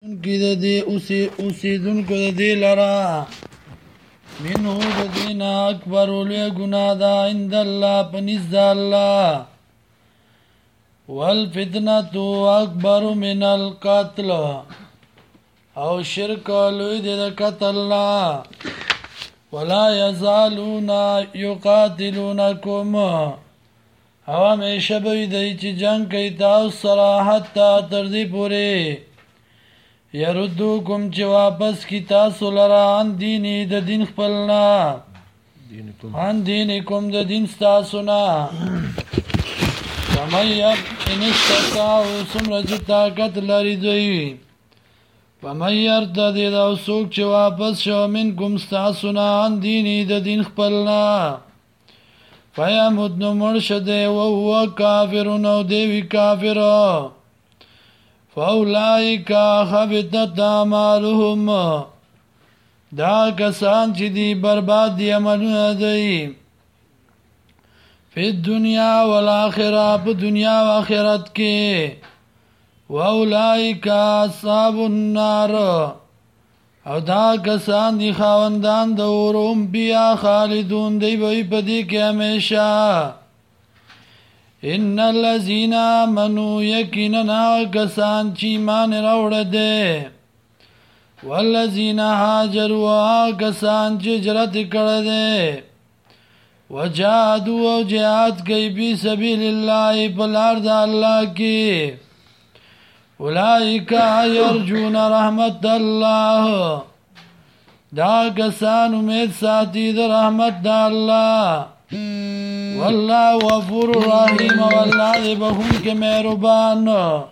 کی د دې اوسیدونکو د دې لرا منه د دینا اکبر ولې ګناه ده عند الله پنځ الله والفتنه اکبر من القتل او شرک لوی د قتل ولا يزالون يقاتلونكم او همیشه به دی چې جنگ کوي تاسو سره حتی تر دې پورې يردوکم چې واپس کی تاسو لره ان دیني د دین خپلنا ان دینکم د دین تاسو نه فمن ان استطاعوا سمرج طاقت لري دوی فمن يرتد او سوک چې واپس شو منکم تاسو نه ان دیني د دین خپلنا فیمد نو مرشد و هو کافر نو دیوی کافر فاولائک خبطت اعمالهم دا کسان چې دی برباد دی عملونه دی فی الدنیا والآخرہ په دنیا و آخرت کې واولائک اصحاب النار او دا کسان دی خاوندان د اورم بیا خالدون دی وی پدی کې همیشه ان الذين آمنوا یقینا کسان چې ایمان راوړل دي والذین هاجروا کسان چې هجرت کړل دي وجاهدوا او جهاد کوي په سبیل الله په لار د الله کې اولئک یرجون رحمت الله دا کسان امید ساتي د رحمت د الله والله غفور رحیم والله بخون کے مہربان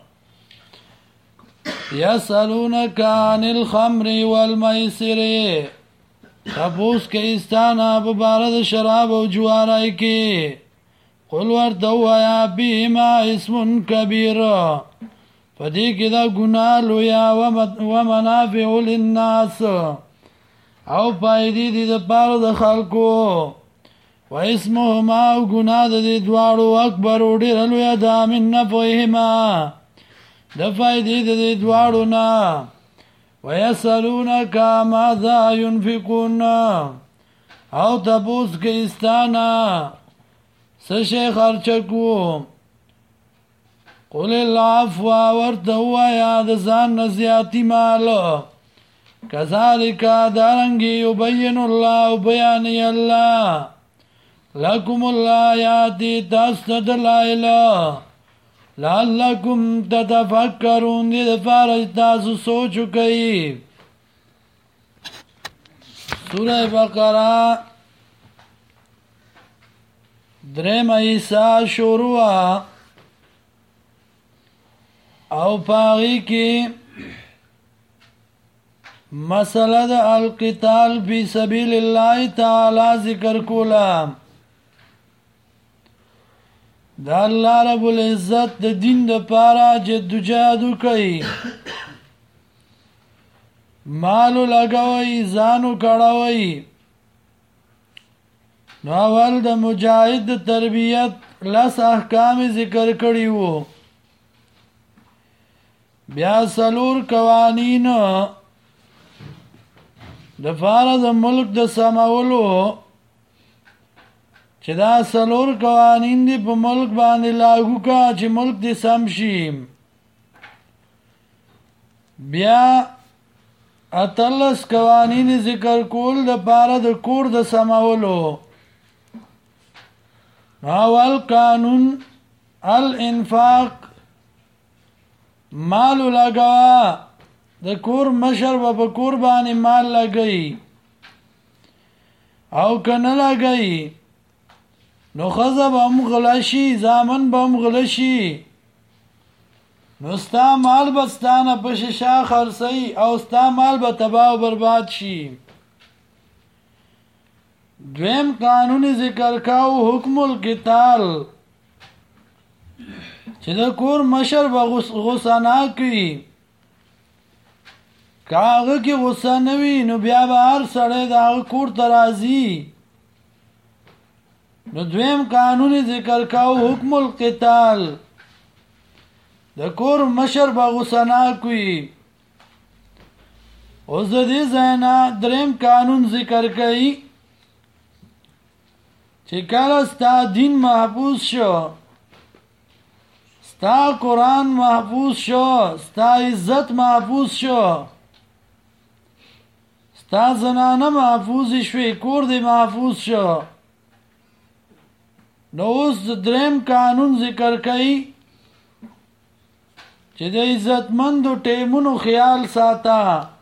یسألونک عن الخمر والمیسر تپوس کے استانا ببارد شراب و جوارائی کی قل ورتو آیا بیما اسم کبیر فدی کی دا گناہ لویا ومنافع للناس او پایدی دی دا پارد خلقو و اسمهما او گناه د دې دواړو اکبر ډېر لوی ده من نفعهما د فائدې د دې دواړو نه ويسألونك ماذا ينفقون او تپوس کې استانا څه شی خرچ کو قل العفو ورته وایا د ځان نه زیاتی مال کذالک دارنګي یبین الله بیان الله لکم الآیات تستدلائل لعلکم تتفکرون دی دفارج تاسو سوچو کئی سورہ بقرہ درم ایسا شروع او پاغی کی مسئلہ دا القتال فی سبیل اللہ تعالی ذکر کولا دا الله رب العزت د دین د پاره جدوجہد کوي مالو لګوي ځانو کړوي نو اول د مجاهد تربیت لس احکام ذکر کړي وو بیا سلور قوانین د فاره د ملک د سماولو چې دا سلور قوانین دی په ملک باندې لاگو کا چې ملک دی سم شي بیا اتلس قوانین ذکر کول د پاره د کور د سماولو اول قانون الانفاق مال لگا د کور مشر په کور باندې مال لګي او کنه لګي نو خزه به هم غلشی زامن به هم غلشی نو ستا مال به ستانه په شیشه خرڅی او ستا مال به تباه و برباد شي دویم قانون ذکر کاو حکم القتال چې د کور مشر به غصه نه کوي کاغه کې غصه نه وي نو بیا به هر سړی د هغه کور ته راځي نو دویم قانون ذکر کاو حکم القتال د کور مشر به غصه نه کوي اوس د دې ځای نه دریم قانون ذکر کوي چې کله ستا دین محفوظ شو، ستا قرآن محفوظ شو، ستا عزت محفوظ شو، ستا زنانه محفوظ شوی، کور دی محفوظ شو، نو اوس دریم قانون ذکر کوي چې د عزتمندو ټیمونو خیال ساته.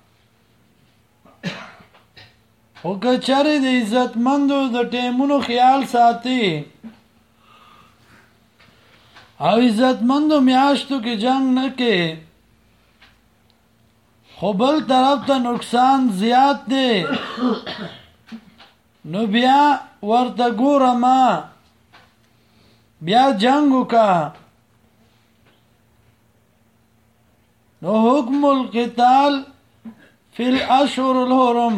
خو که چېرې د عزتمندو د ټیمونو خیال ساتي او عزتمندو میاشتو کې جنگ نه کې، خو بل طرف ته نقصان زیات دی، نو بیا ورته ګوره ما بیا جنگ وکا. نو حکم القتال فی الاشهر الحرم،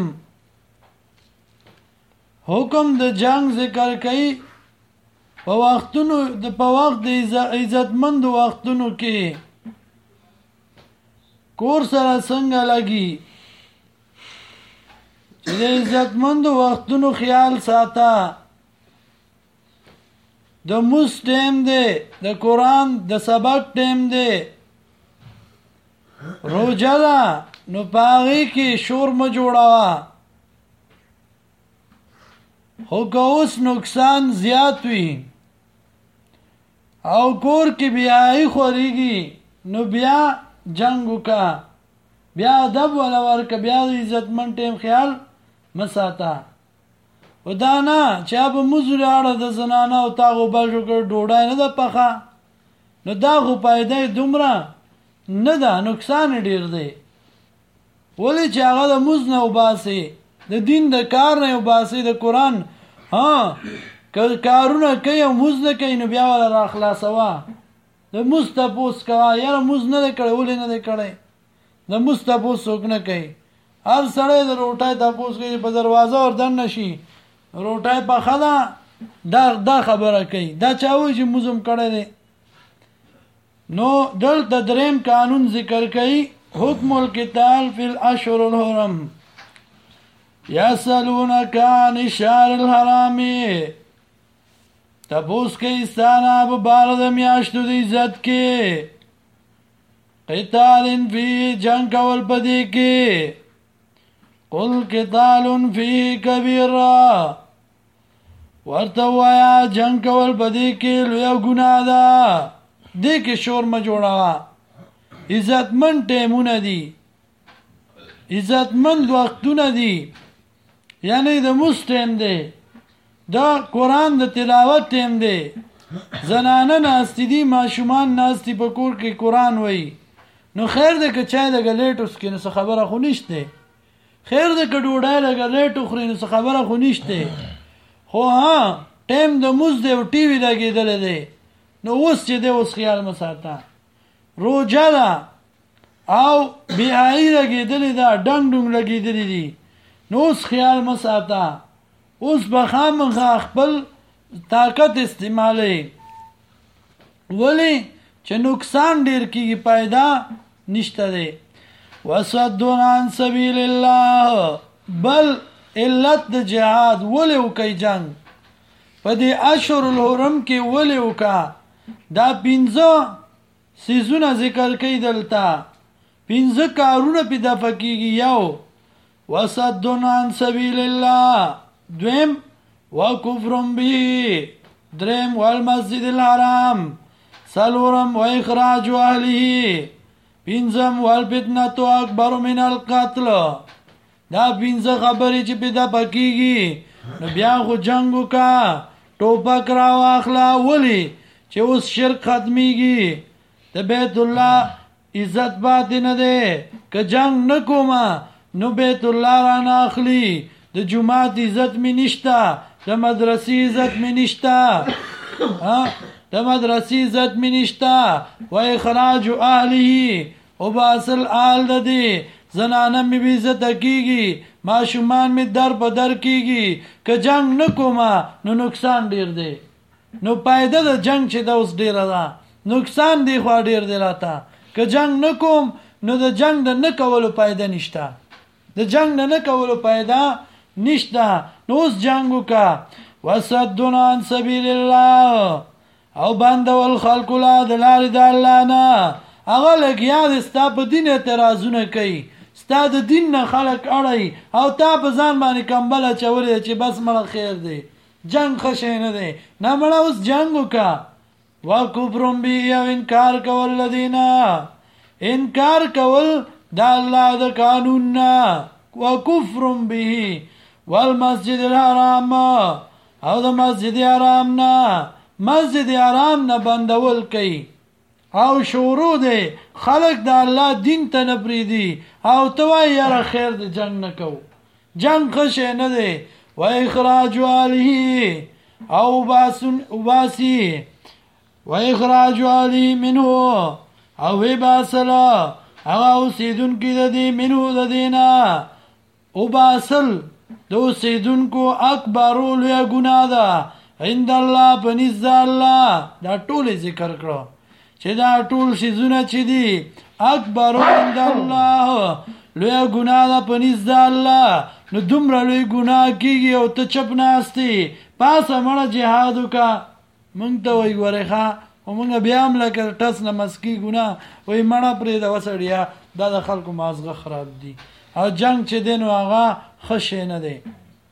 حکم د جنگ ذکر کوي په وختونو په وخت د عزتمند وختونو کې کور سره څنګه لګي چې د عزتمند وختونو خیال ساته. د موس ټیم دی، د قرآن د سبق ټیم دی، روجه ده، نو په هغې کې شور مه جوړوه. خو که اوس نقصان زیات وي او کور کې بیایي خوریږي، نو بیا جنگ وکړه، بیا ادب ولا ورکه، بیا د عزتمند ټیم خیال مه ساته. و دا نه چې به موزو لاړه د زنانه او تا غوبل شو کړ ډوډۍ نه ده پخه، نو دا خو فایده یې دومره نه ده، نقصان یې ډېر دی. ولې چې هغه د موز نه وباسي، د دین د کار نه وباسي، د قرآن که کارونه کوي او موز نه کوي، نو بیا ولا را خلاصوه. د موز تپوس کوه، یاره موز نه دی کړی، ولې نه دی کړی؟ د موز تپوس څوک نه کوي. هر سړی د روټۍ تپوس کوي، په دروازه ور دننه شي روټۍ پخه ده، دا خبره کوي، دا چا وایي چې موز هم کړی دی؟ نو دلته دریم قانون ذکر کوي، حکم القتال فی الاشهر الحرم. یسألونک عن الشهر الحرام، تپوس کوي ستانه په باره د میاشتو د عزت کې، قتال فی جنگ کول په دې کې، قل قتال فی کبیره، ورته ووایه جنگ کول په دې کې لویه ګناه ده، دې کې شور مه جوړوه. عزتمند ټیمونه دي، عزتمند وختونه دي، یعنی د موس ټیم دی، دا قرآن د تلاوت ټیم دی، زنانه ناستی دي، ماشومان ناستی په کور کې قرآن وایي. نو خیر دی که چای لږه لیټ وڅښي نو څه خبره خو نشته، خیر دی که ډوډۍ لږه لیټ وخوري نو څه خبره خو نشته. خو ټیم د موس دی او ټي وي لګېدلی دی، نو اوس چې دی اوس خیال مه ساته. روجه ده او بیایي لګېدلې ده، ډنګ ډنګ لګېدلې دي، نو اوس خیال مه ساته. اوس به خامخا خپل طاقت استعمالوي، ولې چې نقصان ډېر کېږي، پیدا نشته دی. وصدون عن سبیل الله، بل علت د جهاد ولې وکئ جنگ په دې اشهر الحرم کې ولې وکړه؟ دا 5 سیزونه ذکر کوي دلته، 5 کارونه پې دفع کېږي. یو وصدون عن سبیل الله، دویم وکفر به، دریم والمسجد الحرام، څلورم واخراج اهله، پنځم والفتنة اکبر من القتل. دا 5 خبرې چې پې دفع کېږي، نو بیا خو جنګ وکړه، ټوپک راواخله. ولې چې اوس شرک ختمیږي، د بیت الله عزت پاتې نه دی. که جنگ نه کومه نو بیت الله را نه اخلي، د جماعت عزت مې نشته، د مدرسې عزت مې نشته، د مدرسې عزت مې نشته. و اخراج اهله، او باصل آل د دې زنانه مې بې عزته کېږي، ماشومان مې در په در کېږي. که جنگ نه کومه نو نقصان ډېر دی. نو پایده د جنگ چې ده اوس ډېره ده، نقصان دی خوا ډېر دی راته. که جنگ نه کوم نو د جنگ د نه کولو پایده نشته. د جنگ نه کولو پیدا نشته نو اوس جنگ وکا وصدون عن سبیل الله او بندول خلق لا د لارې د الله نه هغه لګیا د ستا په دین اعتراضونه کوي ستا د دین نه خلق اړي او تا په ځان باندې کمبل چولې چې بس مړه خیر دی جنگ خشه نه دی نه مړه اوس جنگ وکا وکفرم بی او انکار کول لدینا انکار کول دا الله د قانون نه وکفرم به والمسجد الحرام او د مسجد حرام نه مسجد حرام نه بندول کوي او شروع دی خلق د الله دین ته نه پریدي او توای یاره خیر د جنگ نه کو جنگ خشه نه دی و اخراج علیه او باسی و اخراج علی منه او باسلا هغه اوسیدونکو د دې منه د دینا او باسل د اوسیدونکو اکبر لوی ګناه ده عند الله بنز الله دا ټول ذکر کړو چې دا ټول شیزونه چې دي اکبر عند الله لوی ګناه ده بنز الله نو دومره لوی ګناه کیږي او ته چپ ناشتي پاسه مړه جهاد وکا مونږ ته وای ورخه او مونږ بیا هم لکه ټس نه مسکی ګناه وای مړه پرې دا وسړیا دا د خلکو مازغه خراب دي او جنگ چې دین واغه خشه نه دی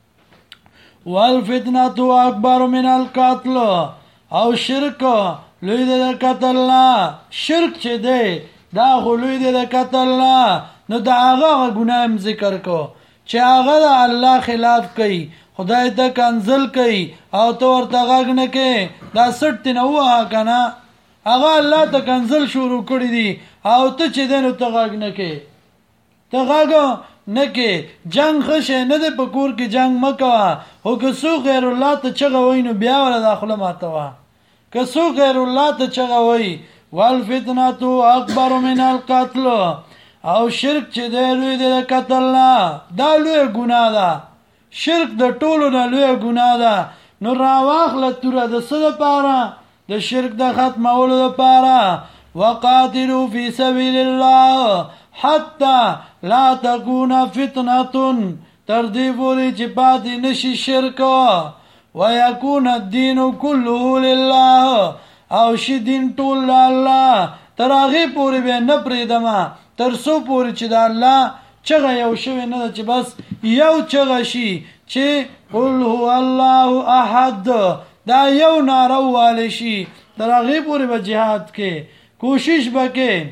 والفتنه اکبر من القتل او شرک لوی د قتل نه شرک چې دی دا خو لوی د قتل نه نو دا هغه ګناه ذکر کو چې هغه د الله خلاف کوي خدای ته کنزل کوي او تو ورته غږ نه کوي دا سټ نه وه کنه هغه الله ته کنزل شروع کړی دي او ته چې دنه ته غږ نه کوي ته غږ نه کوي جنگ خشه نه د پکور کې جنگ مکوا او که سو غیر الله ته چغه وینو بیا ولا داخله ماتوا که سو غیر الله ته چغه وای والفتنه اکبر من القتل او شرک چې دی لوی د قتل نه دا لوی ګناه ده شرک د ټولو نه لوی ګناه ده نو راواخله توره د څه دپاره د شرک د ختمولو دپاره وقاتلوا فی سبیل الله حتی لا تکون فتنه تر دې پورې چې پاتې نشي شرک ویکون الدین کله لله او شي دین ټول الله تر هغې پورې به نه پرېږدمه تر څو پورې چې د الله چغه یو شوی نه ده چې بس یو چغه شي چې قل هو الله احد دا یو ناره ووالی شي تر هغې پورې به جهاد کې کوشش وکړې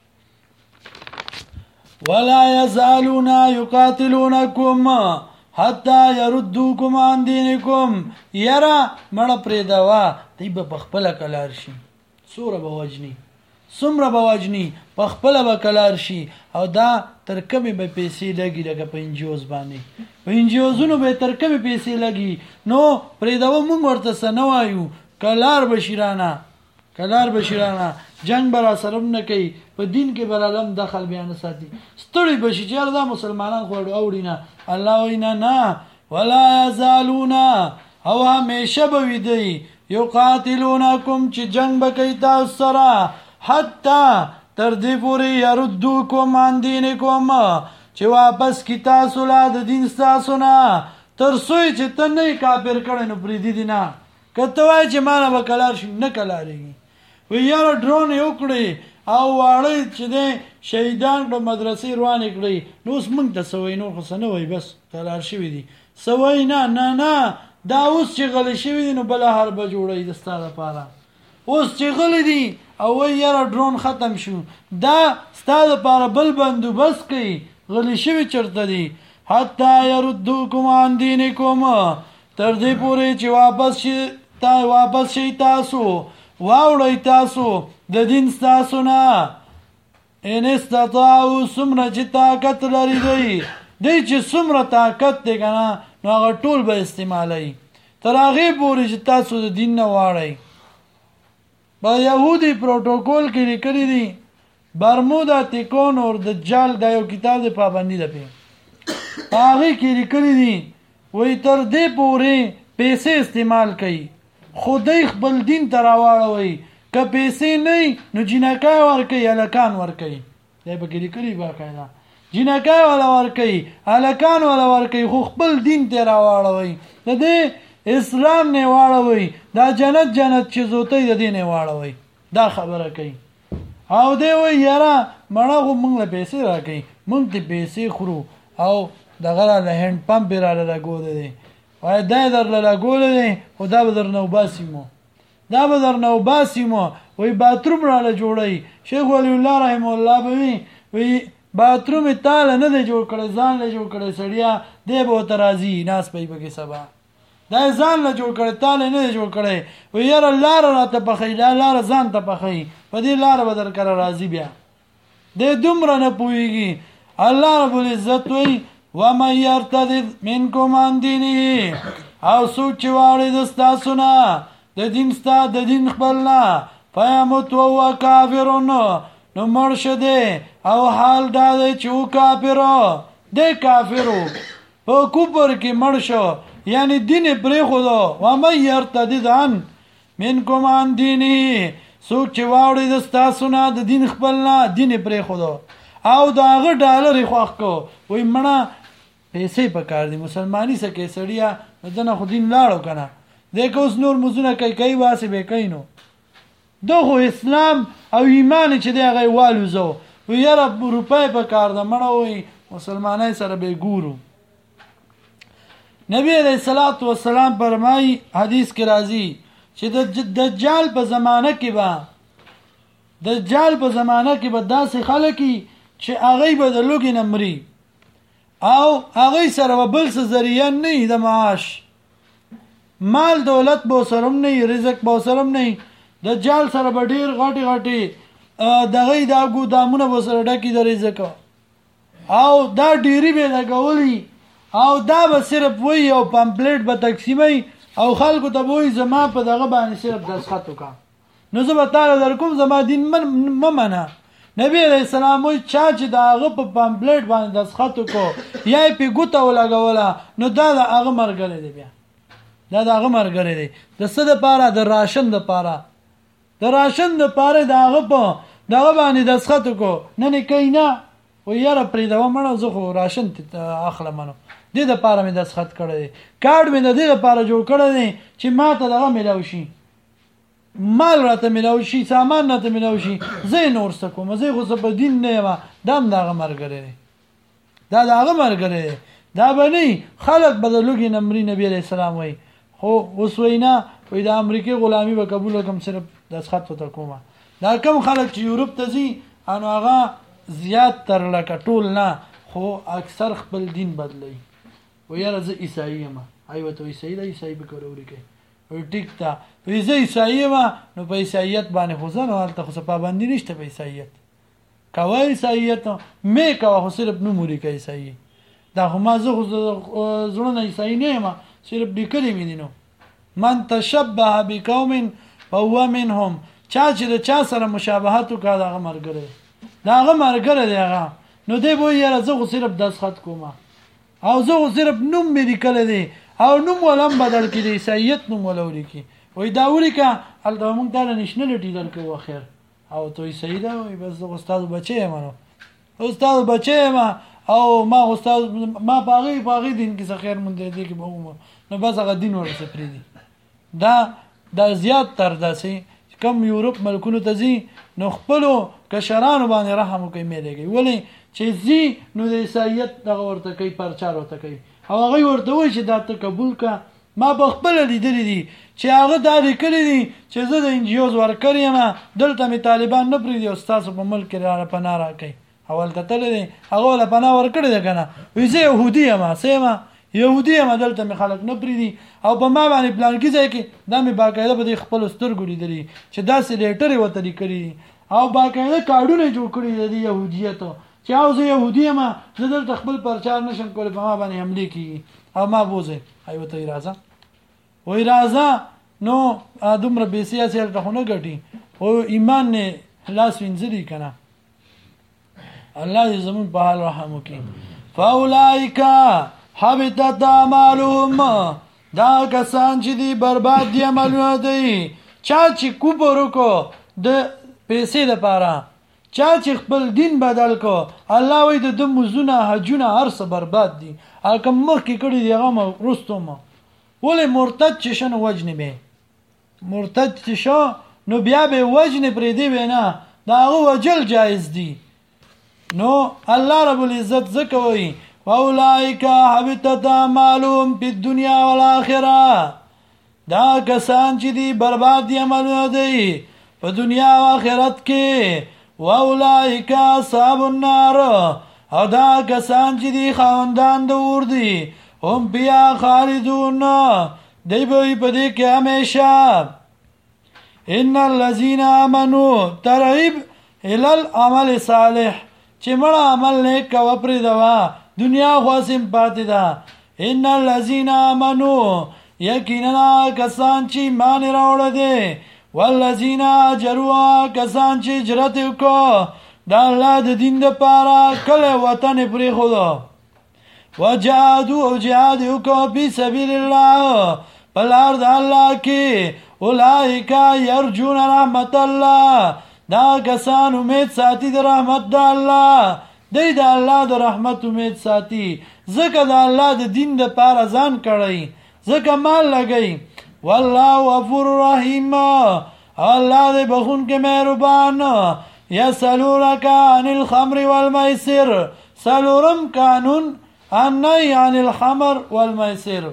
ولا یزالون یقاتلونکم حتی یردوکم عن دینکم یره مړه پرېږدوه دی به په خپله کلار شي څومره به وجني څومره به وجني په خپله به کلار شي او دا تر کمې به پیسې لګي لکه په انجیوز باندې په انجیوزونو به تر کمې پیسې لګي نو پرېږدوه مونږ ورته څه نه وایو کلار به شیرانه کلار به شیرانه جنگ به را سره نه کوي په دین کې به علم دخل بیا نه ساتي ستړي به شي چې دا مسلمانان خو اوري نه الله وایي نه ولا یزالون او همیشه به وي دی یقاتلونکم چې جنگ به کوي تاسو سره حتی تر دې پورې یردوکم عن دینکم چې واپس کی تاسو لا د دین تاسو نه تر څو چې ته نه کافر کړي نو پرې دي نه کته وای چې مانه به کلار شي نه کلارېږي وی یاره ډرون یو کړی او واړی چې دی شهیدان په مدرسې روانې کړی نو اوس موږ ته سوی نور خو څه نه وایي بس کلار شوي دي سوی نه دا اوس چې غلی شوي دي نو بله حربه جوړوي د ستا دپاره اوس چې غلی دي او وی یاره ډرون ختم شو دا ستا دپاره بل بندوبست کوي غلی شوي چرته دي حتی یردوکم عن دینکم تر دې پورې چې واپس شي تاسو واوړئ تاسو د دین ستاسو نه ان استطاعوا څومره چې طاقت لري دی چې څومره طاقت دی که نه نو هغه ټول به استعمالوي تر هغې پورې چې تاسو د دین نه واړئ په یهودي پروټوکول کې لیکلي دي برمودا تیکون اور دجال دا یو کتاب دی پابندي ده پې هغې کې لیکلي دي وایي تر دې پورې پیسې استعمال کوي خدای خپل دین ته راواړوي که پیسې نه نو جنکای ورکوي هلکان ورکوي دی پکې لیکلي باقاعده جنکای ولا ورکي الکان ولا ورکي خو خپل دین ته راواړوي د دې اسلام نه واړوي دا جنت چې زوته د دین نه واړوي دا خبره کوي او دی وی یاره مړه خو موږ له پیسې راکوي موږ ته پیسې خورو او دغه له هند پمپ را لګولې دی وای دا در لګولې دی خو دا به در نه وباسیمو وی باتروم را له جوړی شیخ ولی الله رحم الله به وی باتروم تعالی نه دی جوړ کړی ځان له جوړ کړی سړیا دی به ترازی ناس پي بګي سبا دا ځان له جوړ کړی تعالی نه جوړ کړی وی یاره لار را ته بخی دا لار ځان ته بخی په دې لار بدر کړه راضی بیا د دومره نه پويږي الله رب العزت وی ومن يرتد منكم عن دينه او سوچ واړی د تاسو نه د دین خپلنا فیموت وهو کافر نو مرشده او حال دا دی چې او کافرو په کوپر کې مرشو یعنی دین پرې خودو ومن يرتد منكم عن دينه سوچ واړی د تاسو نه د دین خپلنا دین پرې خودو او داغه ډالر خوښ کو وای مړه پیسې پکار دي مسلمانی سکه سړیا دنه خو دین لاړو کنه دغه اوس نور مزونه کوي واسه به کینو دغه اسلام او ایمان چې دغه والو زو ویره روپای پکار ده مړه وای مسلمانای سره به ګورو نبی علیہ الصلوۃ والسلام فرمای حدیث کې راځي چې د دجال په زمانه کې به داسې خلک چې هغه به د لوګي نمرې او هغه سره بل څه ذریعہ نه د معاش مال دولت به سرم نه رزق به سرم نه دجال سره به ډیر غټي دغه دا ګودامونه به سره ډکی د رزق او دا ډیری به لګولي او دا به صرف وی او پمپلیټ به تقسیمي او خلکو ته وای زما په دغه باندې صرف دسخط وکا نو زه به تعالی در کوم زما دین منه نبی علیہ السلام وی چا چې داغه په پمپلیټ باندې دسخط وکړو یا په ګوته ولګولا نو دا د هغه مرګره دی بیا دا د هغه مرګره دی د څه د پاره د راشن د پاره داغه په دغه باندې دسخط وکړو نه کینا و یاره پرې دا مړه زه خو راشن اخلم نو دې د پاره مې دسخط کړی کارت مې د دې لپاره جوړ کړی چې ما ته دغه ملاوي شي مال راته ملاوي شي سامان راته ملاوي شي زه نور څه کوم زه خو په دین نه یم دم دغه مرګره دا دغه مرګره دا باندې خلک بدلوږي نمرې نبی عليه السلام وای خو اوس وینا وای د امریکای غلامی به قبول کوم صرف دسخط وته کومه دا کم خلک چې یورپ ته ځي انو هغه زیات تر لکه ټول نه خو اکثر خپل دین بدلی و یاره زه عیسائی یم ایوه ته عیسائی ده عیسائی به کوروري کوي وی ټیک تا وی زه عیسائی یم نو په عیسایت باندې خو ځنه هلته خو پابندي نشته په عیسایت کوه عیسایت مې کوه خو صرف نوموري کوي عیسائی دا خو ما زه خو زړه نه عیسائی نه یم صرف لیکلي مې دي نو من تشبه بقوم فهو منهم چا چې د چا سره مشابهت وکړه دغه مرګره دی هغه نو دی به یاره زه خو صرف دسخط کوم او زه خو صرف نوم مې لیکلی دی او نوم ولم بدل کړي د عیسایت نوم ولا ولیکي وایي دا ولیکه هلته موږ تا له نیشنلټي درکوو خیر او ته عیسایي ده وایي بس زه خو ستاسو بچی یم نو استاد بچی یم او ما استاد ما باغی دین کې څه خیر مونږ دې کې به نو بس هغه دین ورسره پرېږدي دا زیات تر داسې کم یورپ ملکونو ته ځي نو خپلو کشرانو باندې رحم وکړي میلېږي ولې چې ځي نو د عیسایت دغه ورته کوي پرچار ورته کوي او هغه ورته وایي چې دا ته قبول کا ما په خپل لیدلې دي چې هغه دا لیکلي دي چې زه د انجیوز ورکر یم دلته مې طالبان نه پرېږدي او ستاسو په ملک کې را پناه راکوي اول ته تللی دی هغه له پناه ورکړی دی که نه وایي زه یهودي یم یهودي یم دلته مې خلک نه پرېږدي او په ما باندې پلانکي ځای کې دا مې باقاعده په دې خپلو سترګو لیدلي چې داسې لیټر یې ورته لیکلي دي او باقاعده کارډونه یې جوړ کړي دي د یهودیتو چې او زه یهودي یم زه دلته خپل پرچار نشم کولی په ما باندې حملې کېږي او ما بوځئ ای ورته وایي راځه وایي راځه نو دومره بې سیاسي هلته خو نه ګټي خو ایمان نه لاس وینځلي که نه الله دې زمونږ په حال رحم وکړي فاولئک حبطت اعمالهم دا کسان چې دی برباد دي عملونه دی چا چې کوپر وکړو د پیسې لپاره چا چې خپل دین بدل کو الله وی د مزونه حجونه هر څه برباد دي الکه مخکې کړي دی هغه رستم ولې مرتد چې شنو وجنه به مرتد چې شو نو بیا به وجنه پرې دی نه دا وجل جایز دی نو الله رب العزت زکوي واولائک حبطت اعمالهم فی الدنیا والآخرة دا کسان چې دی برباد دي عملونه دی په دنیا او آخرت کې واولائک اصحاب النار او دا کسان چې دی خاوندان د اور دي هم بیا خالدون دی به په دې کې همیشه ان الذين امنوا ترغب الى العمل صالح چې مړه عمل نیک کا پرې دوا دنیا خاصم پاتې ده ان الذين امنوا یقینا کسان چې مان راوړل دي والذین اجروا کسان چې هجرت وکړه د الله د دین لپاره کله وطن پرې خو وجاهدوا او جهاد وکړه په سبیل الله بلار د الله کې اولئک یرجون رحمت الله دا کسان امید ساتي د رحمت د الله د الله د رحمت امید ساتي زکه د الله د دین د پاره ځان کړی زکه مال لګی والله غفور رحیم الله دې بخون کې مهربان یسلونک عن الخمر والمیسر سلورم قانون النهی عن الخمر والمیسر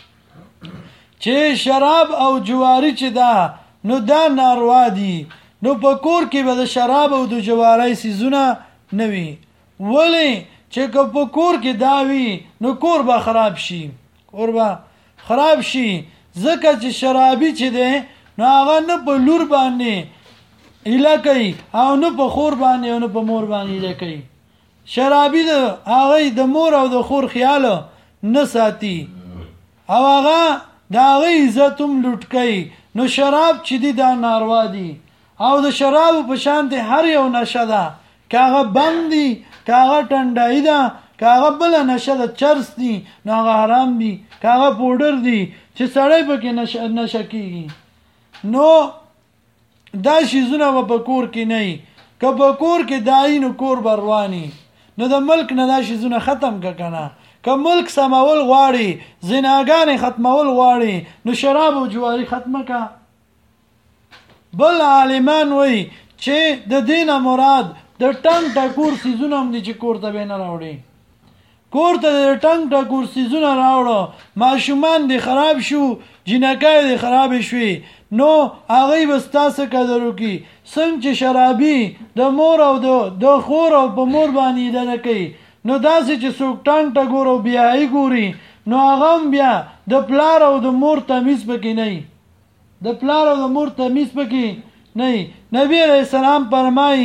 چې شراب او جواری چې دا نو دا ناروا دي نو په کور کې به د شراب او د جواری سيزونه نوي ولی چې په کور کې دا وي نو کور به خراب شي کور به خراب شي ځکه چې شرابي چې ده نو هغه نه په لور باندې اله کوي او نه په خور باندې او نه په مور باندې اله کوي شرابي ده هغه د مور او د خور خیال نه ساتي او هغه دا غي عزتم لټ کوي نو شراب چې دي دا ناروا دي او د شراب په شان دي هر یو نشه ده کاغه بندي کاغه ټنډای ده کاغه بل نشه ده چرس دي نو هغه حرام دي کاغه پودر دي چې سړی پکې نشه کیږي نو دا شیزونه په کور کې نه که په کور کې دای نو کور برواني نو د ملک نه دا شیزونه ختم کنه که ملک سمول غواړي زناګان ختمول غواړي نو شراب او جواری ختمه کا بل عالمان وای چې د دینه مراد د ټنګ ټکور سيزونه هم دي چې کور ته به نه راوړي کور ته د ټنګ ټکور سيزونه راوړو ماشومان دي خراب شو جنکای دي خراب شوي نو هغه وستاسه قدر وکي څنګه چې شرابي د مور او د خور او په مور باندې ده کوي نو داسې چې څوک ټنګ ټکور او بیاي ګوري نو هغه بیا د پلار او د مور تمیز پکې نه د پلار او د مور تمیز پکې نه نبی علیہ السلام فرمایي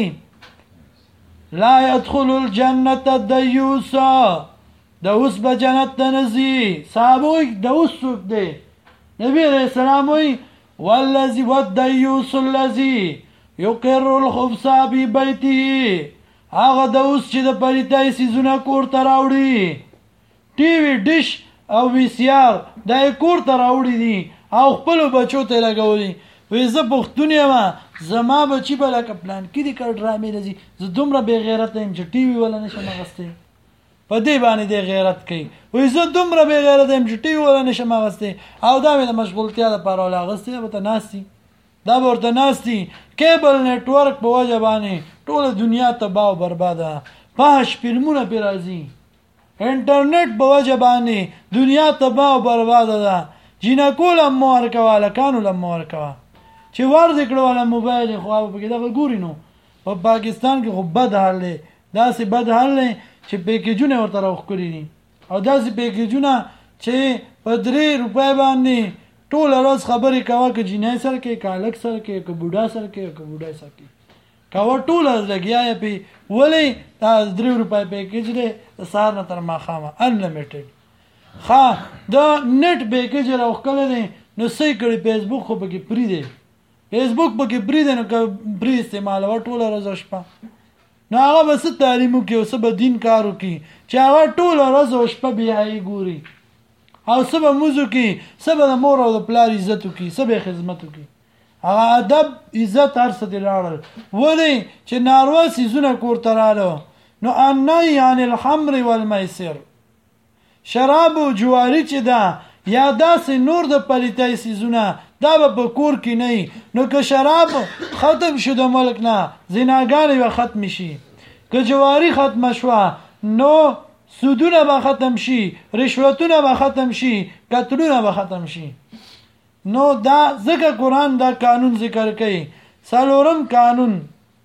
لا يدخل الجنه الديوس دوس به جنت نزي صحابه دوس دې نبی علیہ السلام وی والذي والديوس الذي يقر الخبز ببيته هغه دوس چې د پریتای سيزونه کور ته راوړي ټي وي ډیش او وی سي ار د کور ته راوړي دي او خپل بچو ته لګولي وې زه پښتونیا ما زما بچی بل ک پلان کې دي کړ ډرامې لذي زه دومره بے غیرت يم چې ټي وي ولا نشم غسته په دې باندې د غیرت کوي وې زه دومره بے غیرت يم چې ټي وي ولا نشم غسته او دا مې مشغولتیا لپاره ولا غسته به ته ناسي دا ورته ناسي کیبل نتورک په وجه باندې ټول دنیا تباہ او برباده پاش فلمونه په راځي انټرنیټ په وجه باندې دنیا تباہ او برباده ده جنکول امور کواله کانو لمور کوا چې ور دکړو ولا موبایل خو په کې دا ګوري نو په پاکستان کې خو بد حال دی داسې بد حال دی چې پیکیجونه ورته راوخوري دي او داسې پیکیجونه چې په 3 روپۍ باندې ټول ورځ خبرې کوا کې جنای سره کې کالک سره کې بوډا سره کې بوډا سره کې کوا ټول لګیا په ولې دا 3 روپۍ پیکیج دی سار نه تر ما خامه انلیمیټډ ها دا نت پیکیج راوخل دي نو سې کړي فیسبوک خو پکې پری دی فیسبوک پکې پری دی نو پری استعمال ټول ورځ شپه نو هغه بس تعلیمو کې اوس به دین کارو کې چې هغه ټول ورځ شپه بیاي ګوري او سبا موزو کې سبا د مور او د پلار عزت کې سبا خدمت کې هغه ادب عزت هر څه دی لاړل ولې چې ناروا سيزونه کور ته رااله نو النهي عن الخمر والميسر شراب او جواری چې دا یا داسې نور د پلیتای سيزونه دا به کور کې نه نو که شراب ختم شو د ملک نه زناګانې به ختم شي که جواری ختم شو نو سودونه به ختم شي رشوتونه به ختم شي قتلونه به ختم شي نو دا ځکه قرآن دا قانون ذکر کوي څلورم قانون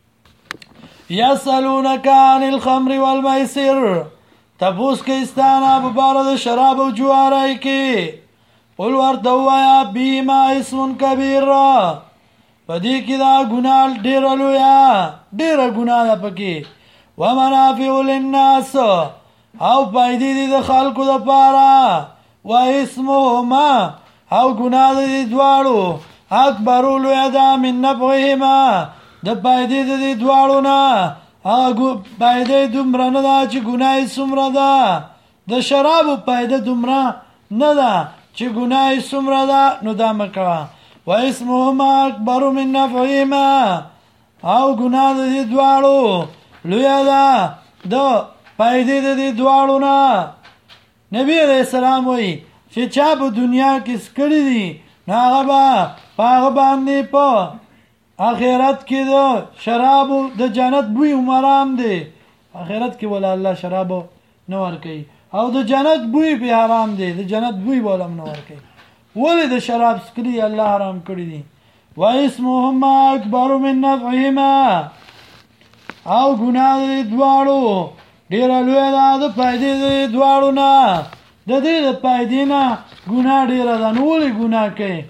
یسألونک عن الخمر والمیسر تپوس کې استانا په باره د شراب او جواری کې قل ورته ووایه بیما اسم کبیر پدې کې دا ګناه ډېره لویه ډېره ګناه ده پکې ومنافع للناس او پیدې دي د خلکو دپاره و اسمهما او ګناه دي دواړو اکبر لویه ده من نفعهما د پیدې دي دواړو نه هغه پیدې دومره نه ده چې ګناه یې څومره ده د شرابو پیدې دومره نه ده چې ګناه یې څومره ده نو دا مه کوه و اسمهما اکبر من نفعهما او ګناه دي دواړو لویه ده د پیدې دي دواړو نه نبی علیہ السلام وایي چې چا په دنیا کې سکړي دي نو هغه به په هغه باندې په آخرت کې د شرابو د جنت بوی حرام دی آخرت کې ولا الله شرابو نه ورکوي او د جنت بوی به حرام دی د جنت بوی به هم نه ورکوي ولې د شراب سکري الله حرام کړی دي و اسمهما اکبر من نفعهما او ګناه دي دواړو ډېره لویه ده د پیدې دي دواړو نه د دې د پیدې نه ګناه ډېره ده نو ولې ګناه کوي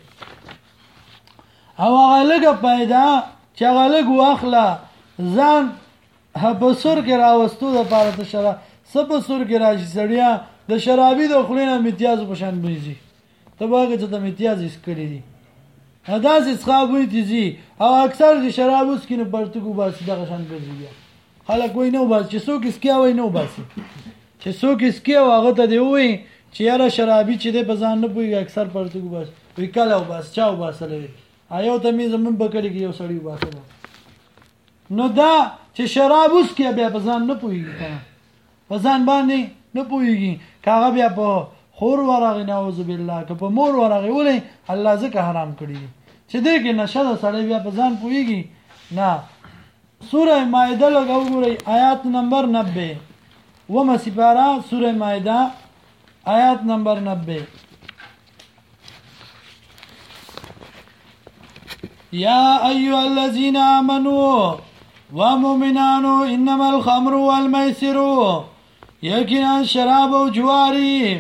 او هغه لږه پیدا چې هغه لږ واخله ځان په سور کې راوستو دپاره د شراب څه په سور کې راشي سړیا د شرابي د خولې نه امتیازو په شان بوځي ته به هغه چې ته امتیاز یې څکلي دي داسې څښا بوی ته ځي او اکثر د شراب وڅکي نو پرتګ وباسي دغه شان ګرځي بیا خلک وایي نه وباسي چې څوک اسکیا وایي نه وباسي چې څوک اسکیا و هغه ته دې ووایي چې یاره شرابي چې دی په ځان نه پوهېږي اکثر پرتګ وباسي وایي کله وباسي چا وباسلی وي یو ته مې زمون په کلي کې یو سړی وباسلی نو دا چې شراب وڅکي بیا په ځان نه پوهېږي که په ځان باندې نه پوهېږي که هغه بیا په خور ورغی نعوذ بالله که په مور ورغی ولې الله ځکه حرام کړي دي چې دې کې نشه ده سړی بیا په ځان پوهېږي نه سوره مائده لږ وګورئ آیات نمبر 90 ومه سپاره سوره مائده آیات نمبر 90 یا ایها الذین آمنوا ومؤمنانو انما الخمر والمیسر یقینا شراب و جواری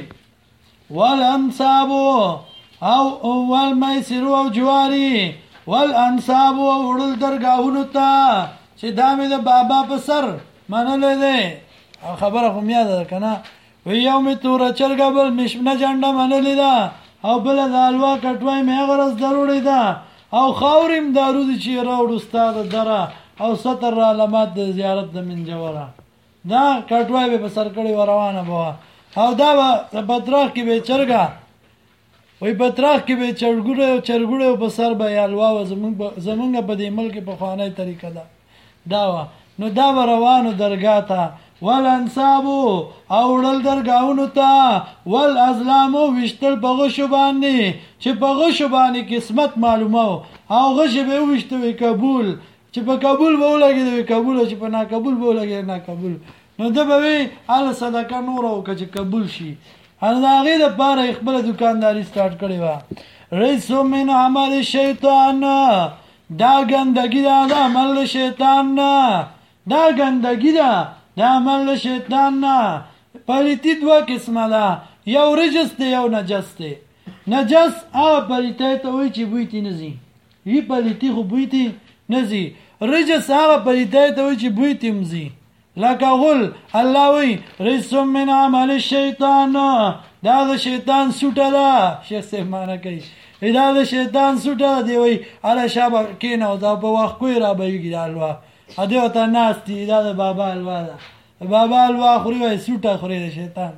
والانصاب او والمیسر و جواری والانصاب و وړل درگاهونو ته چې دا مې د بابا په سر منلې ده خبره خو مې یاد ده کنه وی یو مې توره چرګه بل مشمنه جنډه منلې ده او بل د الوا کټوای مې غرض ضروري ده او خاورم دارو دي چې راوړ استاد دره او ستر علامات د زیارت د منجوره دا کټوای به سر کړي روانه بوا او دا په پتراخ کې به چرګه وای پتراخ کې به چرګوړو په سر به یالوا زمونږ په دې ملک په خوانه طریقه ده دا نو دا روانو درگاه ته والانصاب او ړل درگاهونو ته والازلام وشتل په غشو باندې چې په غشو باندې قسمت معلومه او غش به وشتوي قبول چې په قبول به ولګي قبول چې په نا قبول به ولګي نا قبول نو دا به وی ال صدقه نور او چې قبول شي ان دا غي د پاره خپل دکانداري سٹارټ کړی و رئیس من عمل شیطان دا ګندګي دا عمل شیطان دا ګندګي دا عمل شیطان نه پلیتی دوا قسمه ده یو رجس دی یو نجس دی نجس هغه پلیتی ته وایي چې بوی تی نه ځي وی پلیتی خو بوی تی نه ځي رجس هغه پلیتی ته وایي چې بوی تی هم ځي لکه غل الله وایي رجس من عمل شیطان دا د شیطان سوټه ده شیخ صاحب معنا کوي دا د شیطان سوټه دی وایي هله شابه کېنه دا په وخت کوی را بهیږي دا الوا ادیو ته ناستی دا د بابا الوا ده بابا الوا خوري وای سوټه خوري د شیطان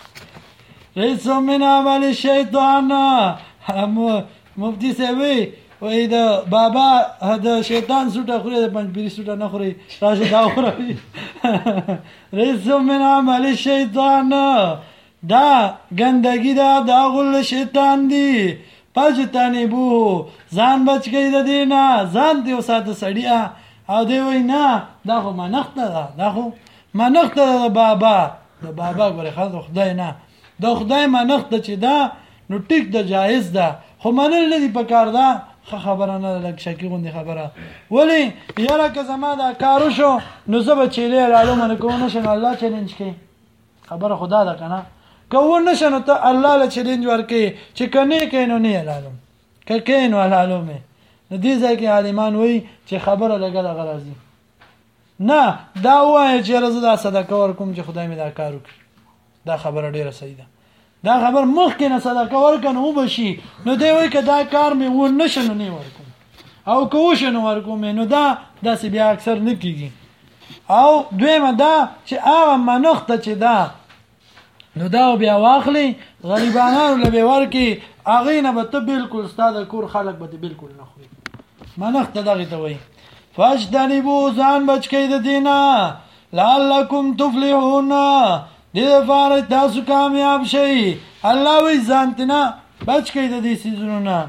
رئیس من عمل شیطان مفتی سوی وای د بابا د شیطان سوټه خوري د پنځپيري سوټه نه خوري راشه دا خوري رئیس من عمل الشیطان دا ګندګي دا غل شیطان دی پجتانی بو ځان بچ گئی د دینا ځان دی وساته سړیا او دی وای نه دا خو منښت ده دا خو منښت ده بابا د بابا غره خدای نه د خدای منښت چې دا نو ټیک د جایز ده خو منل نه دی پکار ده خبره نه لکه شکی غوندي خبره ولی یاره که زما دا کارو شو نو زه به چیرې لاله من کوم نشم الله چیلنج کوي خبره خدا ده کنه کو نشنو ته الله له چیلنج ورکي چې کني کینو نه لالم ک کینو لالم نو دې ځکه عالمان وای چې خبره لګل غرازي نه دا وای چې رزه دا صدقه ورکوم چې خدای مې دا کار وکړي دا خبره ډیره صحیح ده دا خبر مخکې نه صدقه ورکنه او بشي نو دی وای که دا کار مې و نشنو نه ورکوم او که وشنو ورکوم نو دا داسې بیا اکثر نه کیږي او دویمه دا چې هغه منښت چې دا نو دا بیا واخلي غریبانو له به ورکی هغه نه به ته بالکل ستاده کور خلک به بالکل نه خوري منښت دغه ته وای فاجتنبوا ځان بچ کړئ د دینه لعلکم تفلحون دې فار تاسو کامیاب شئ الله وی ځانتنا بچ کړئ د دې سيزونو نه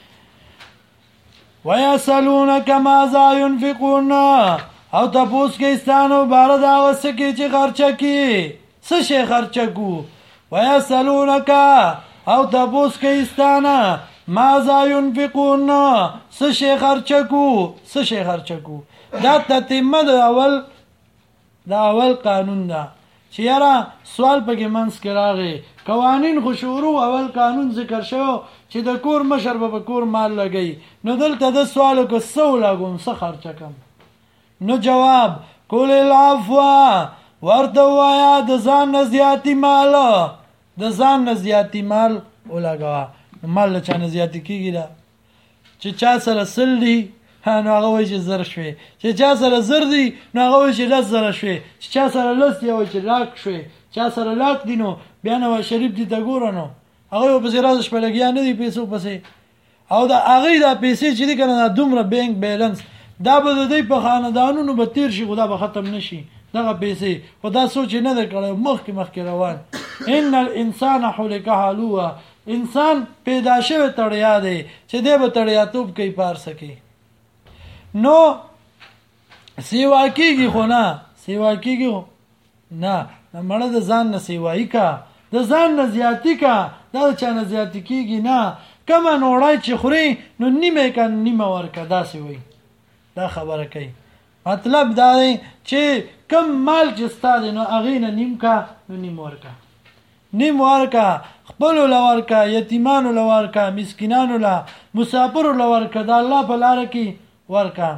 ويسالونك ماذا ينفقون او تاسو کې ستانو بار دا وسکه چې خرچه کی څه شي خرچه کو ويسالونك او تاسو کې ستانه ماذا ينفقون څه شي خرچه کو څه شي خرچه کو دا تتمه د اول قانون ده چې یاره سوال پکې منځ کې راغی قوانین خو شروع اول قانون ذکر شو چې د کور مشر به کور مال لګي نو دلته د سوال کو څو لګوم څه خرچه کم نو جواب کول العفو ورته وایا د ځان زیاتی مال د ځان زیاتی مال ولګوا مال چا نه زیاتی کیږي دا چې چا سره سلی نو هغه وایي چې زر شوي چې چا سره زر دی نو هغه وایي چې لس زره شوي چې چا سره لس دی وایي چې لاک شوي چا سره لاک دی نو بیا نو شریف دی ته ګوره نو هغه په راز شپه لګیا نه دی پیسو پسې او دا هغه دا پیسې چې دی کنه دومره بانک بیلانس دا به د دې په خاندانونو به تیر شي خدا به ختم نشي دغه پیسې خدا سوچ نه درکړي مخکې روان ان الانسان خلق هلوعا انسان پیدا شوی تړیا دی چې دی به تړیا توپ کوي پار سکی نو سیوا کیږي خو نه سیوا کیږي نه مړه د ځان نه سیوای کا د ځان نه زیاتی کا دا چا نه زیاتی کیږي نه کما نوړای چې خوري نو نیمه کان نیمه ورکا دا سی وای دا خبره کوي مطلب دا دی چې کم مال چې ستاسو نو اغه نه نیم کا نو نیم ورکا نیم ورکا خپل لورکا یتیمانو لورکا مسکینانو لا مسافر لورکا دا الله په لار کې ورکا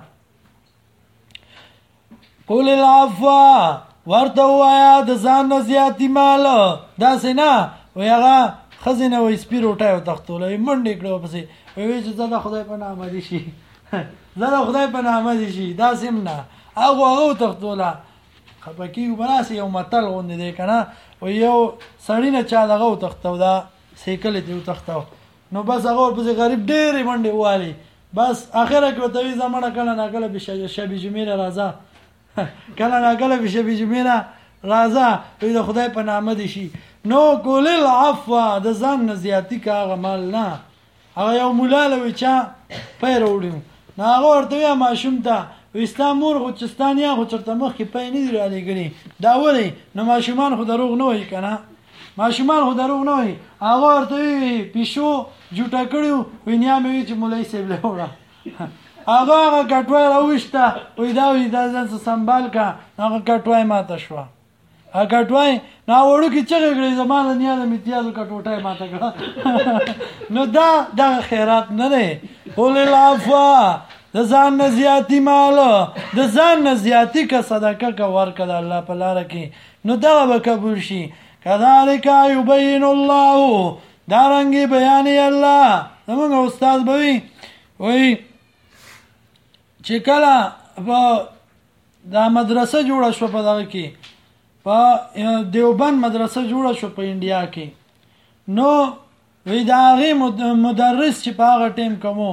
قول العفو ورته وایا د ځان زیاتی مال دا سینا ویغه خزینه و سپیر وټایو تختولې منډې کړو پسې وی چې زړه خدای په نامه دي شي زړه خدای په نامه دي شي دا سیمنا هغه تختوله خپکی وبراس یو متل غوندې دی کنه او یو سړی نه چا دغه تختو دا سیکل دی تختو نو بس هغه په غریب ډېر منډې والی بس اخره کې ته زمانہ کله نه کله به شبي جمیله راځه کله نه کله به شبي جمیله راځه وي د خدای په نامه دي شي نو کول العفو د ځان نه زیاتی کا غمل نه هغه یو مولا لوي چا پیر وړو نه هغه ورته ماشوم ته اسلام مور خو چستانیا خو چرته مخ کې پې نه دی را لګنی دا ولي نو ماشومان خو دروغ نه وای کنه ماشومان خو دروغ نه وای هغه ورته پیشو جوټه کړو وینیا مې چې مولای سیب له وړه هغه کټوای راوښته وې دا ځان سنبال کا هغه کټوای ماته شو هغه کټوای نا وړو کې چې غړي زمانه نه د امتیازو کټوټای ماته کړه نو دا خیرات نه نه قول العفو د ځان نه زیاتی مال د ځان نه زیاتی کا صدقه کا ورکړه د الله په لار کې نو دا به قبول شي کذالک یبین الله دارنګي بیان الله زموږ استاد به وي چې کله په دا مدرسه جوړه شو په دغه کې په دیوبند مدرسه جوړه شو په انډیا کې نو وی دا غي مدرس چې په هغه ټیم کومو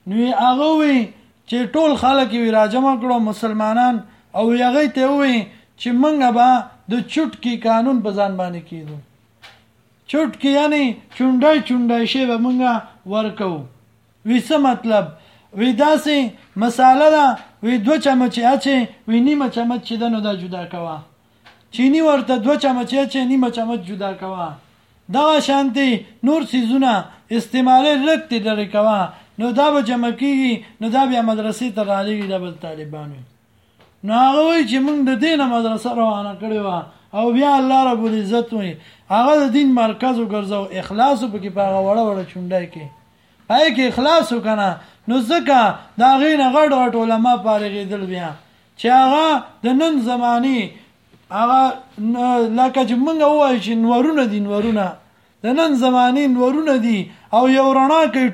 نو هغه وی چې ټول خلک وی راجمع کړو مسلمانان او هغه ته وی چې منګه به د چټکی قانون په ځان باندې کیدو چټکی یعنی چونډای شی به منګه ورکو وی څه مطلب وی داسې مساله ده وی 2 چمچ اچي وی نیمه چمچ دنو دا جدا کوا چینی ورته 2 چمچ اچي نیمه چمچ جدا کوا دا شانتي نور سيزونه استعمال لکت لري کوا نو دا به جمع کیږي نو دا بیا مدرسې ته راځي د بل طالبانو نو هغه وی چې موږ د دینه مدرسه روانه کړې و او بیا الله رب العزت وی هغه د دین مرکز وګرځاو اخلاص په کې پاغه وړه چونډای کې پای کې اخلاص وکنه نو ځکه دا غینه غړ علماء پارېږي دل بیا چې هغه د نن زماني هغه لکه چې موږ وایو چې نورونه دي نورونه د نن زماني نورونه دي او یو رڼا کوي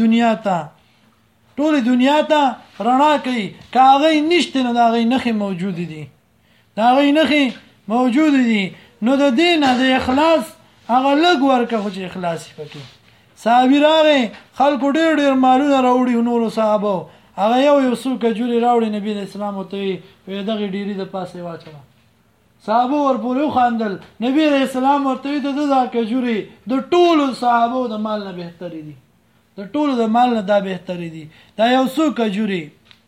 ټول دنیا ته رڼا کوي کاغې نشته نو دا غي نخي موجود دي دا غي نخي موجود دي نو د دین د اخلاص هغه لګ ورکه خو چې اخلاص پکې صابرانه خلکو ډېر مالونه راوړي نور صحابه هغه یو څو کجوري راوړي نبی اسلام ته وي دغه ډيري د پاسه واچو صحابه ورپورې خواندل نبی اسلام ورته د دا کجوري د ټولو صحابه د مال نه بهتري دي د ټولو د مال نه دا بهتري دي دا یو څو کجوري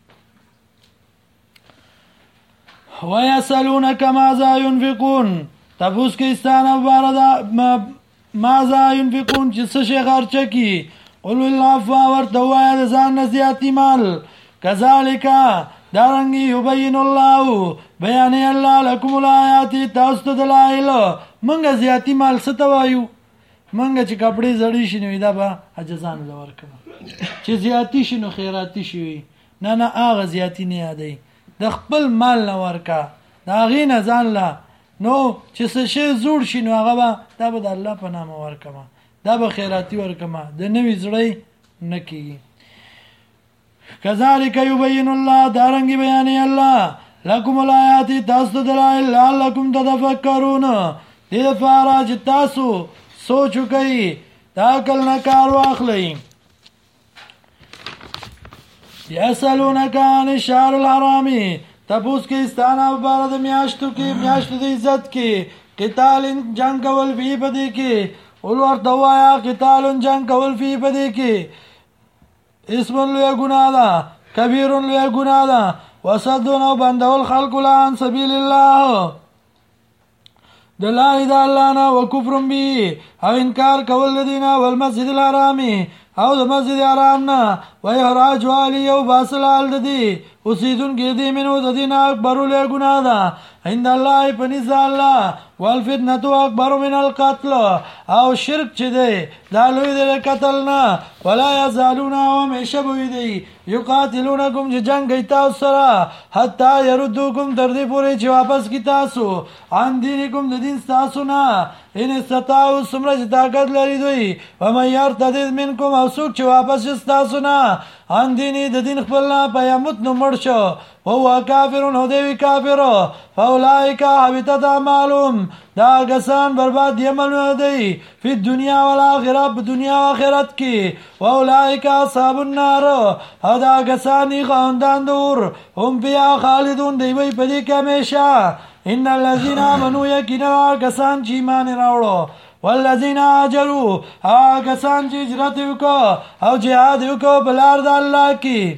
ويسألونك ماذا ينفقون تبوس کې استانه باردا ماذا ينفقون چې څه شي خرچ کی قل العفو ورته وای د ځان زیاتی مال کذالک دارنګي يبين الله بیان الله لكم الآيات تاسو دلایل منګه زیاتی مال ستوایو منګه چې کپڑے زړی شنو دا به اجزان لور کړه چې زیاتی شنو خیراتی شي نه هغه زیاتی نه یادای د خپل مال نه ورکا دا غینه ځان لا نو چې څه شی زوړ شنو هغه دا به د الله په نامه ورکما دا به خیراتی ورکما د نوې زړی نکی کذالک یبین الله دارنګي بیان الله لکم الآیات تاسو دلائل لعلکم تتفکرون دې لپاره چې تاسو سوچ وکړئ دا کل نه کار واخلئ یسالونک عن الشهر الحرام تپوس کې استانه مبارک میاشتو کې میاشت د عزت کې قتال جنگ کول فی پدې کې اول ورته وایا قتال جنگ کول فی پدې کې اسم لوی ګناه ده کبیر لوی ګناه ده وصدون او بندول خلق عن سبیل الله دلای د الله نه وکفر به او انکار کول دینه والمسجد الحرام او د مسجد حرام نه ويهراج علی او باسلال ددی اوسیدون کې دې منو د دین اکبر له ګناه ده عند الله پنځ الله والفتنه اکبر من القتل او شرک چې دی دا لوی دی قتل نه ولا یزالون او مشبوی دی یقاتلونکم چې جنگ کوي تاسو سره حتا يردوکم تر دې پورې چې واپس کی تاسو ان دینکم د دین تاسو نه ان استطاعوا سمره چې طاقت لري دوی و مې يرتد منکم او څوک چې واپس تاسو نه ان دیني د دین خپل نه پیامت نو مړ شو او کافرون هو دی کافر فاولائک حبطت اعمالهم دا غسان برباد دی عملونه دی په دنیا او آخرت په دنیا او آخرت کې واولائک اصحاب النار او دا غسان خواندان دور هم بیا خالدون دی وی په دې کې همیشه ان الذين امنوا یقینا غسان چې ایمان راوړو والذین هاجروا غسان چې هجرت وکړه او جهاد وکړه بلار د الله کې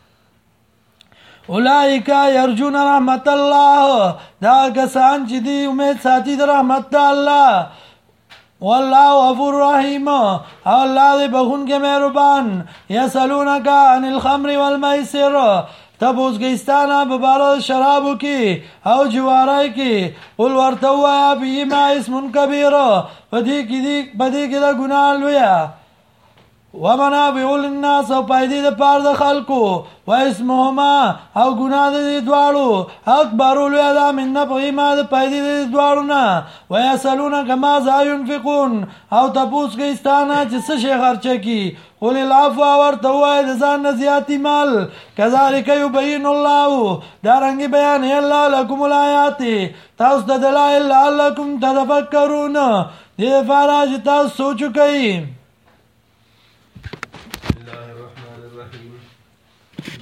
اولئک یرجون رحمت الله دا کسان چې دی امید ساتي د رحمت الله والله غفور رحیم الله دې بخون کې مهربان یسالونک عن الخمر والمیسر تبوس گیستانا ببارد شرابو کی او جوارای کی قل ورتوایا بیما اسم کبیر بدی کی دا گناه لویا ومنافع للناس او پایدې د پاره د خلکو و اسمهما او ګناه د دواړو اکبر لوی دا من نه ما د پایدې د دواړو نه و یسالون کما ذا ينفقون او تاسو کې استانه چې څه شي خرچه کی قل العفو ورته وای د ځان زیاتی مال کذالک یبین الله دارنګ بیان الله لكم الآیات تاسو د دلایل لعلکم تتفکرون دې فراج تاسو سوچ کوئ. بسم الله الرحمن الرحیم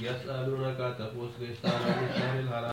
يسألونك تفوس كيستانا بالشهر الحرام